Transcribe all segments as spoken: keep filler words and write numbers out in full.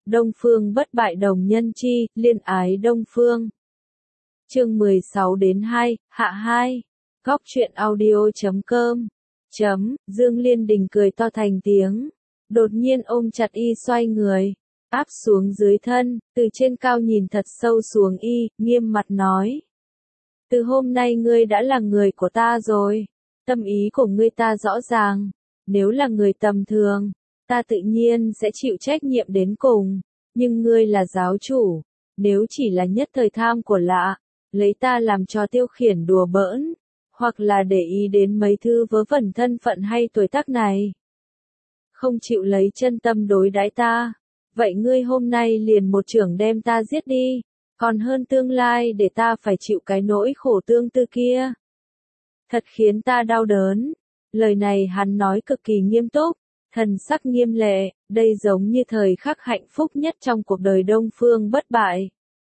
Đông Phương bất bại đồng nhân chi, liên ái Đông Phương. Chương mười sáu đến hai, hạ hai. Góc truyện audio chấm com. Chấm, Dương Liên Đình cười to thành tiếng. Đột nhiên ôm chặt y xoay người. Áp xuống dưới thân, từ trên cao nhìn thật sâu xuống y, nghiêm mặt nói. Từ hôm nay ngươi đã là người của ta rồi. Tâm ý của ngươi ta rõ ràng. Nếu là người tầm thường, ta tự nhiên sẽ chịu trách nhiệm đến cùng. Nhưng ngươi là giáo chủ. Nếu chỉ là nhất thời tham của lạ, lấy ta làm trò tiêu khiển đùa bỡn, hoặc là để ý đến mấy thứ vớ vẩn thân phận hay tuổi tác này. Không chịu lấy chân tâm đối đãi ta. Vậy ngươi hôm nay liền một chưởng đem ta giết đi. Còn hơn tương lai để ta phải chịu cái nỗi khổ tương tư kia. Thật khiến ta đau đớn. Lời này hắn nói cực kỳ nghiêm túc, thần sắc nghiêm lệ, đây giống như thời khắc hạnh phúc nhất trong cuộc đời Đông Phương bất bại.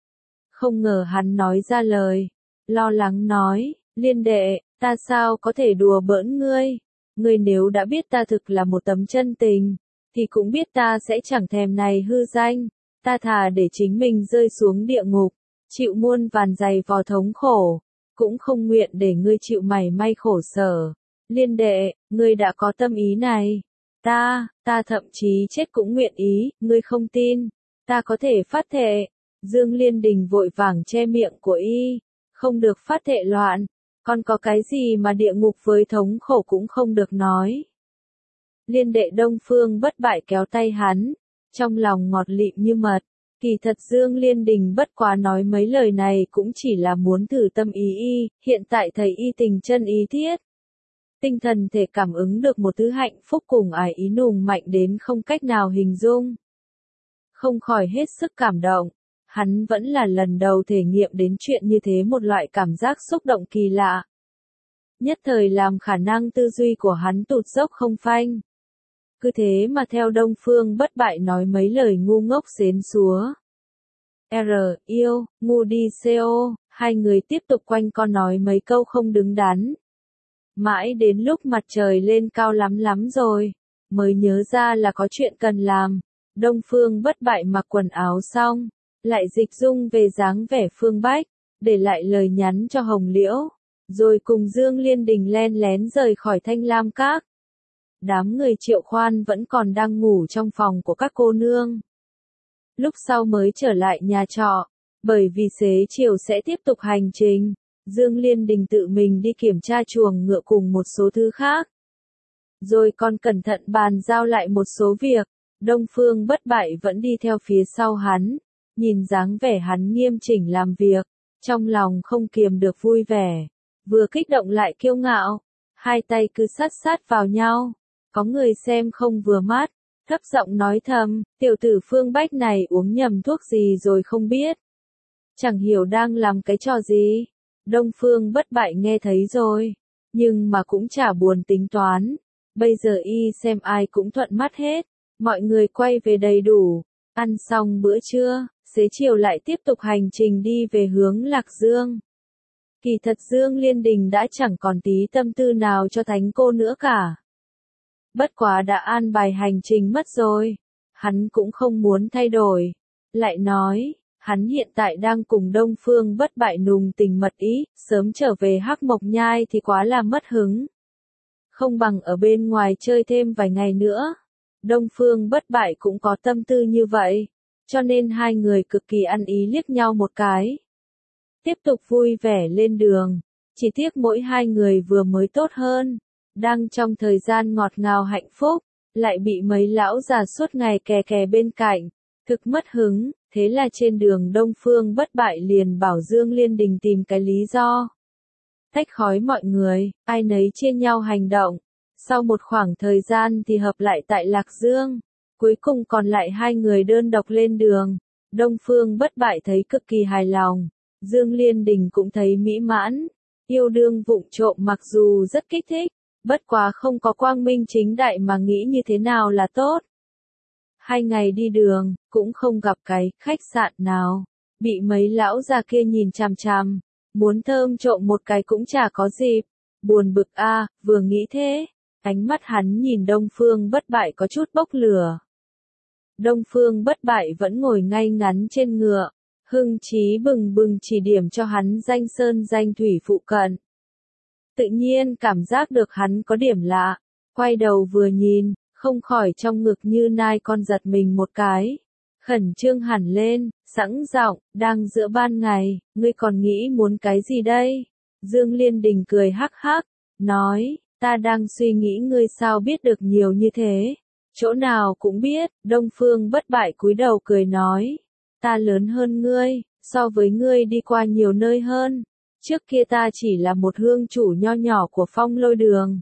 Không ngờ hắn nói ra lời, lo lắng nói, Liên đệ, ta sao có thể đùa bỡn ngươi, ngươi nếu đã biết ta thực là một tấm chân tình, thì cũng biết ta sẽ chẳng thèm này hư danh, ta thà để chính mình rơi xuống địa ngục, chịu muôn vàn dày vò thống khổ, cũng không nguyện để ngươi chịu mảy may khổ sở. Liên đệ, ngươi đã có tâm ý này. Ta, ta thậm chí chết cũng nguyện ý, ngươi không tin. Ta có thể phát thệ. Dương Liên Đình vội vàng che miệng của y. Không được phát thệ loạn. Còn có cái gì mà địa ngục với thống khổ cũng không được nói. Liên đệ Đông Phương bất bại kéo tay hắn. Trong lòng ngọt lịm như mật. Kỳ thật Dương Liên Đình bất quá nói mấy lời này cũng chỉ là muốn thử tâm ý y. Hiện tại thấy y tình chân ý thiết. Tinh thần thể cảm ứng được một thứ hạnh phúc cùng ái ý nùng mạnh đến không cách nào hình dung. Không khỏi hết sức cảm động. Hắn vẫn là lần đầu thể nghiệm đến chuyện như thế, một loại cảm giác xúc động kỳ lạ. Nhất thời làm khả năng tư duy của hắn tụt dốc không phanh. Cứ thế mà theo Đông Phương bất bại nói mấy lời ngu ngốc xến xúa. R, yêu, ngu đi co, hai người tiếp tục quanh co nói mấy câu không đứng đắn. Mãi đến lúc mặt trời lên cao lắm lắm rồi, mới nhớ ra là có chuyện cần làm. Đông Phương bất bại mặc quần áo xong, lại dịch dung về dáng vẻ phương Bách, để lại lời nhắn cho Hồng Liễu, rồi cùng Dương Liên Đình len lén rời khỏi Thanh Lam Các. Đám người Triệu Khoan vẫn còn đang ngủ trong phòng của các cô nương. Lúc sau mới trở lại nhà trọ, bởi vì xế chiều sẽ tiếp tục hành trình. Dương Liên Đình tự mình đi kiểm tra chuồng ngựa cùng một số thứ khác. Rồi còn cẩn thận bàn giao lại một số việc. Đông Phương bất bại vẫn đi theo phía sau hắn. Nhìn dáng vẻ hắn nghiêm chỉnh làm việc. Trong lòng không kiềm được vui vẻ. Vừa kích động lại kiêu ngạo. Hai tay cứ sát sát vào nhau. Có người xem không vừa mắt. Thấp giọng nói thầm, tiểu tử Phương Bách này uống nhầm thuốc gì rồi không biết. Chẳng hiểu đang làm cái trò gì. Đông Phương bất bại nghe thấy rồi, nhưng mà cũng chả buồn tính toán. Bây giờ y xem ai cũng thuận mắt hết, mọi người quay về đầy đủ, ăn xong bữa trưa, xế chiều lại tiếp tục hành trình đi về hướng Lạc Dương. Kỳ thật Dương Liên Đình đã chẳng còn tí tâm tư nào cho thánh cô nữa cả. Bất quá đã an bài hành trình mất rồi, hắn cũng không muốn thay đổi, lại nói. Hắn hiện tại đang cùng Đông Phương bất bại nùng tình mật ý, sớm trở về Hắc Mộc Nhai thì quá là mất hứng. Không bằng ở bên ngoài chơi thêm vài ngày nữa. Đông Phương bất bại cũng có tâm tư như vậy, cho nên hai người cực kỳ ăn ý liếc nhau một cái. Tiếp tục vui vẻ lên đường, chỉ tiếc mỗi hai người vừa mới tốt hơn, đang trong thời gian ngọt ngào hạnh phúc, lại bị mấy lão già suốt ngày kè kè bên cạnh, thực mất hứng. Thế là trên đường Đông Phương bất bại liền bảo Dương Liên Đình tìm cái lý do. Tách khói mọi người, ai nấy chia nhau hành động. Sau một khoảng thời gian thì hợp lại tại Lạc Dương. Cuối cùng còn lại hai người đơn độc lên đường. Đông Phương bất bại thấy cực kỳ hài lòng. Dương Liên Đình cũng thấy mỹ mãn. Yêu đương vụng trộm mặc dù rất kích thích. Bất quá không có quang minh chính đại mà nghĩ như thế nào là tốt. Hai ngày đi đường, cũng không gặp cái khách sạn nào. Bị mấy lão già kia nhìn chằm chằm. Muốn thơm trộm một cái cũng chả có dịp. Buồn bực a, à, vừa nghĩ thế. Ánh mắt hắn nhìn Đông Phương bất bại có chút bốc lửa. Đông Phương Bất Bại vẫn ngồi ngay ngắn trên ngựa, hưng chí bừng bừng chỉ điểm cho hắn danh sơn danh thủy phụ cận. Tự nhiên cảm giác được hắn có điểm lạ, quay đầu vừa nhìn, không khỏi trong ngực như nai con giật mình một cái. Khẩn trương hẳn lên, sẵn giọng, đang giữa ban ngày, ngươi còn nghĩ muốn cái gì đây? Dương Liên Đình cười hắc hắc, nói, ta đang suy nghĩ ngươi sao biết được nhiều như thế. Chỗ nào cũng biết, Đông Phương Bất Bại cúi đầu cười nói, ta lớn hơn ngươi, so với ngươi đi qua nhiều nơi hơn. Trước kia ta chỉ là một hương chủ nho nhỏ của Phong Lôi Đường.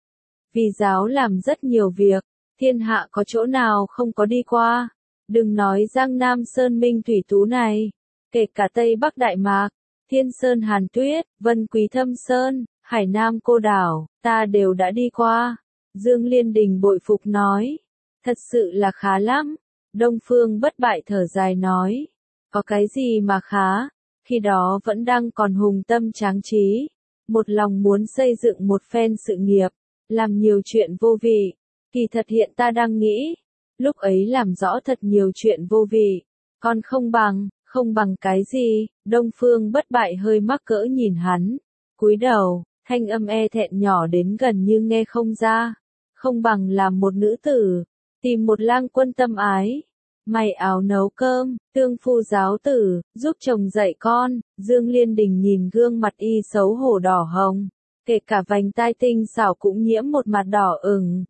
Vì giáo làm rất nhiều việc, thiên hạ có chỗ nào không có đi qua. Đừng nói Giang Nam Sơn Minh Thủy Tú này, kể cả Tây Bắc Đại Mạc, Thiên Sơn Hàn Tuyết, Vân Quý Thâm Sơn, Hải Nam Cô Đảo, ta đều đã đi qua. Dương Liên Đình bội phục nói, thật sự là khá lắm. Đông Phương Bất Bại thở dài nói, có cái gì mà khá, khi đó vẫn đang còn hùng tâm tráng trí, một lòng muốn xây dựng một phen sự nghiệp, làm nhiều chuyện vô vị. Kỳ thật hiện ta đang nghĩ, lúc ấy làm rõ thật nhiều chuyện vô vị, còn không bằng, không bằng cái gì. Đông Phương Bất Bại hơi mắc cỡ nhìn hắn, cúi đầu, thanh âm e thẹn nhỏ đến gần như nghe không ra, không bằng làm một nữ tử, tìm một lang quân tâm ái, may áo nấu cơm, tương phu giáo tử, giúp chồng dạy con. Dương Liên Đình nhìn gương mặt y xấu hổ đỏ hồng, kể cả vành tai tinh xảo cũng nhiễm một mặt đỏ ửng.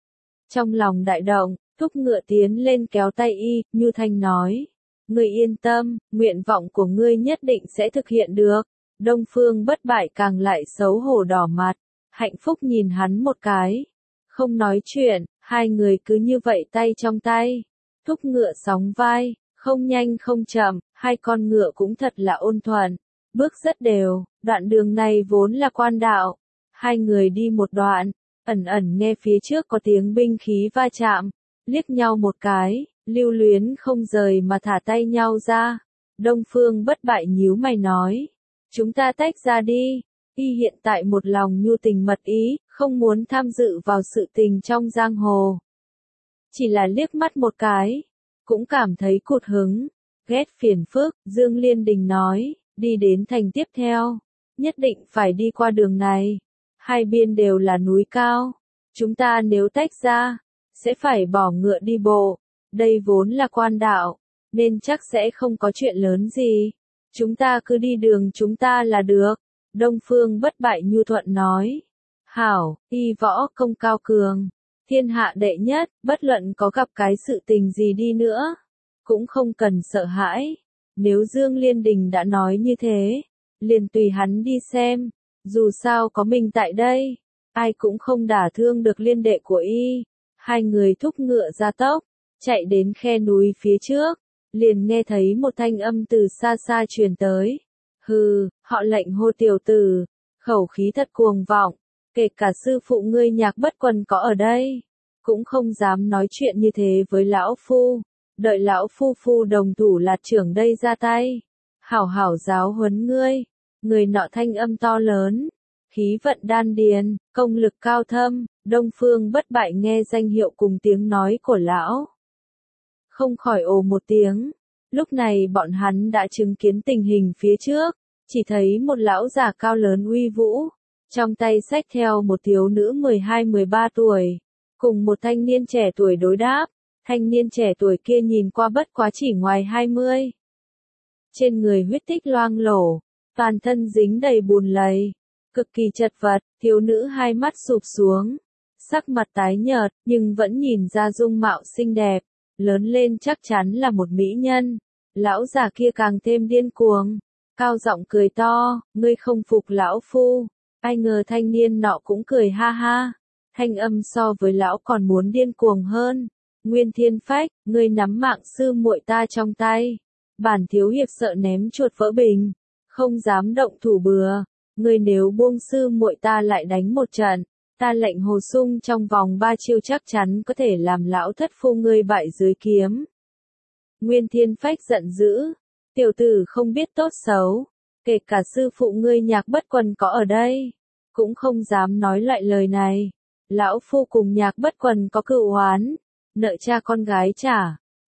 Trong lòng đại động, thúc ngựa tiến lên kéo tay y, nhu thanh nói, ngươi yên tâm, nguyện vọng của ngươi nhất định sẽ thực hiện được. Đông Phương Bất Bại càng lại xấu hổ đỏ mặt, hạnh phúc nhìn hắn một cái, không nói chuyện, hai người cứ như vậy tay trong tay, thúc ngựa sóng vai, không nhanh không chậm, hai con ngựa cũng thật là ôn thuận, bước rất đều. Đoạn đường này vốn là quan đạo, hai người đi một đoạn, ẩn ẩn nghe phía trước có tiếng binh khí va chạm, liếc nhau một cái, lưu luyến không rời mà thả tay nhau ra. Đông Phương Bất Bại nhíu mày nói, chúng ta tách ra đi. Y hiện tại một lòng nhu tình mật ý, không muốn tham dự vào sự tình trong giang hồ. Chỉ là liếc mắt một cái, cũng cảm thấy cụt hứng, ghét phiền phức. Dương Liên Đình nói, đi đến thành tiếp theo, nhất định phải đi qua đường này. Hai bên đều là núi cao, chúng ta nếu tách ra, sẽ phải bỏ ngựa đi bộ. Đây vốn là quan đạo, nên chắc sẽ không có chuyện lớn gì. Chúng ta cứ đi đường chúng ta là được. Đông Phương Bất Bại nhu thuận nói, hảo, y võ công cao cường, thiên hạ đệ nhất, bất luận có gặp cái sự tình gì đi nữa, cũng không cần sợ hãi. Nếu Dương Liên Đình đã nói như thế, liền tùy hắn đi xem, dù sao có mình tại đây, ai cũng không đả thương được liên đệ của y. Hai người thúc ngựa ra tốc, chạy đến khe núi phía trước, liền nghe thấy một thanh âm từ xa xa truyền tới. Hừ, họ lệnh hô tiểu tử, khẩu khí thật cuồng vọng, kể cả sư phụ ngươi Nhạc Bất Quần có ở đây, cũng không dám nói chuyện như thế với lão phu. Đợi lão phu phu đồng thủ lạt trưởng đây ra tay, hảo hảo giáo huấn ngươi. Người nọ thanh âm to lớn, khí vận đan điền, công lực cao thâm. Đông Phương Bất Bại nghe danh hiệu cùng tiếng nói của lão, không khỏi ồ một tiếng. Lúc này bọn hắn đã chứng kiến tình hình phía trước, chỉ thấy một lão già cao lớn uy vũ, trong tay xách theo một thiếu nữ mười hai mười ba tuổi, cùng một thanh niên trẻ tuổi đối đáp. Thanh niên trẻ tuổi kia nhìn qua bất quá chỉ ngoài hai mươi. Trên người huyết tích loang lổ, toàn thân dính đầy bùn lầy, cực kỳ chật vật. Thiếu nữ hai mắt sụp xuống, sắc mặt tái nhợt, nhưng vẫn nhìn ra dung mạo xinh đẹp, lớn lên chắc chắn là một mỹ nhân. Lão già kia càng thêm điên cuồng, cao giọng cười to, ngươi không phục lão phu. Ai ngờ thanh niên nọ cũng cười ha ha, thanh âm so với lão còn muốn điên cuồng hơn. Nguyên Thiên Phách, ngươi nắm mạng sư muội ta trong tay, bản thiếu hiệp sợ ném chuột vỡ bình, không dám động thủ bừa. Ngươi nếu buông sư muội ta lại đánh một trận, ta lệnh Hồ Sung trong vòng ba chiêu chắc chắn có thể làm lão thất phu ngươi bại dưới kiếm. Nguyên Thiên Phách giận dữ, tiểu tử không biết tốt xấu, kể cả sư phụ ngươi Nhạc Bất Quần có ở đây, cũng không dám nói loại lời này. Lão phu cùng Nhạc Bất Quần có cựu oán, nợ cha con gái trả,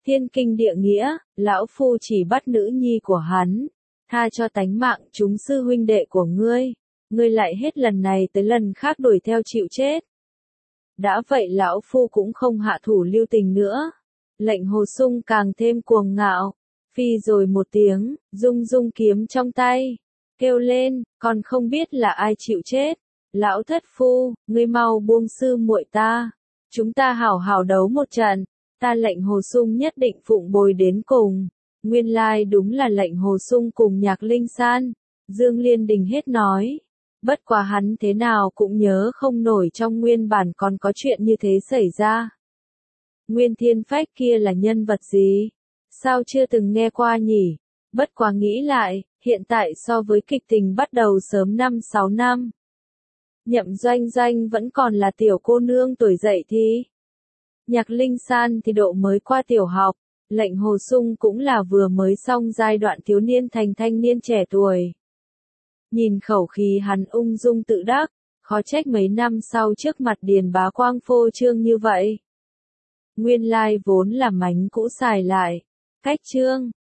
Thiên kinh địa nghĩa, lão phu chỉ bắt nữ nhi của hắn, tha cho tánh mạng chúng sư huynh đệ của ngươi, ngươi lại hết lần này tới lần khác đuổi theo chịu chết. Đã vậy lão phu cũng không hạ thủ lưu tình nữa. Lệnh Hồ Sung càng thêm cuồng ngạo, phi rồi một tiếng, rung rung kiếm trong tay, kêu lên, còn không biết là ai chịu chết. Lão thất phu, ngươi mau buông sư muội ta, chúng ta hảo hảo đấu một trận, ta Lệnh Hồ Sung nhất định phụng bồi đến cùng. Nguyên lai đúng là Lệnh Hồ Sung cùng Nhạc Linh San. Dương Liên Đình hết nói. Bất quá hắn thế nào cũng nhớ không nổi trong nguyên bản còn có chuyện như thế xảy ra. Nguyên Thiên Phách kia là nhân vật gì? Sao chưa từng nghe qua nhỉ? Bất quá nghĩ lại, hiện tại so với kịch tình bắt đầu sớm năm sáu năm. Nhậm Doanh Doanh vẫn còn là tiểu cô nương tuổi dậy thì. Nhạc Linh San thì độ mới qua tiểu học. Lệnh Hồ Sung cũng là vừa mới xong giai đoạn thiếu niên thành thanh niên trẻ tuổi. Nhìn khẩu khí hắn ung dung tự đắc, khó trách mấy năm sau trước mặt Điền Bá Quang phô trương như vậy. Nguyên lai vốn là mánh cũ xài lại. Cách chương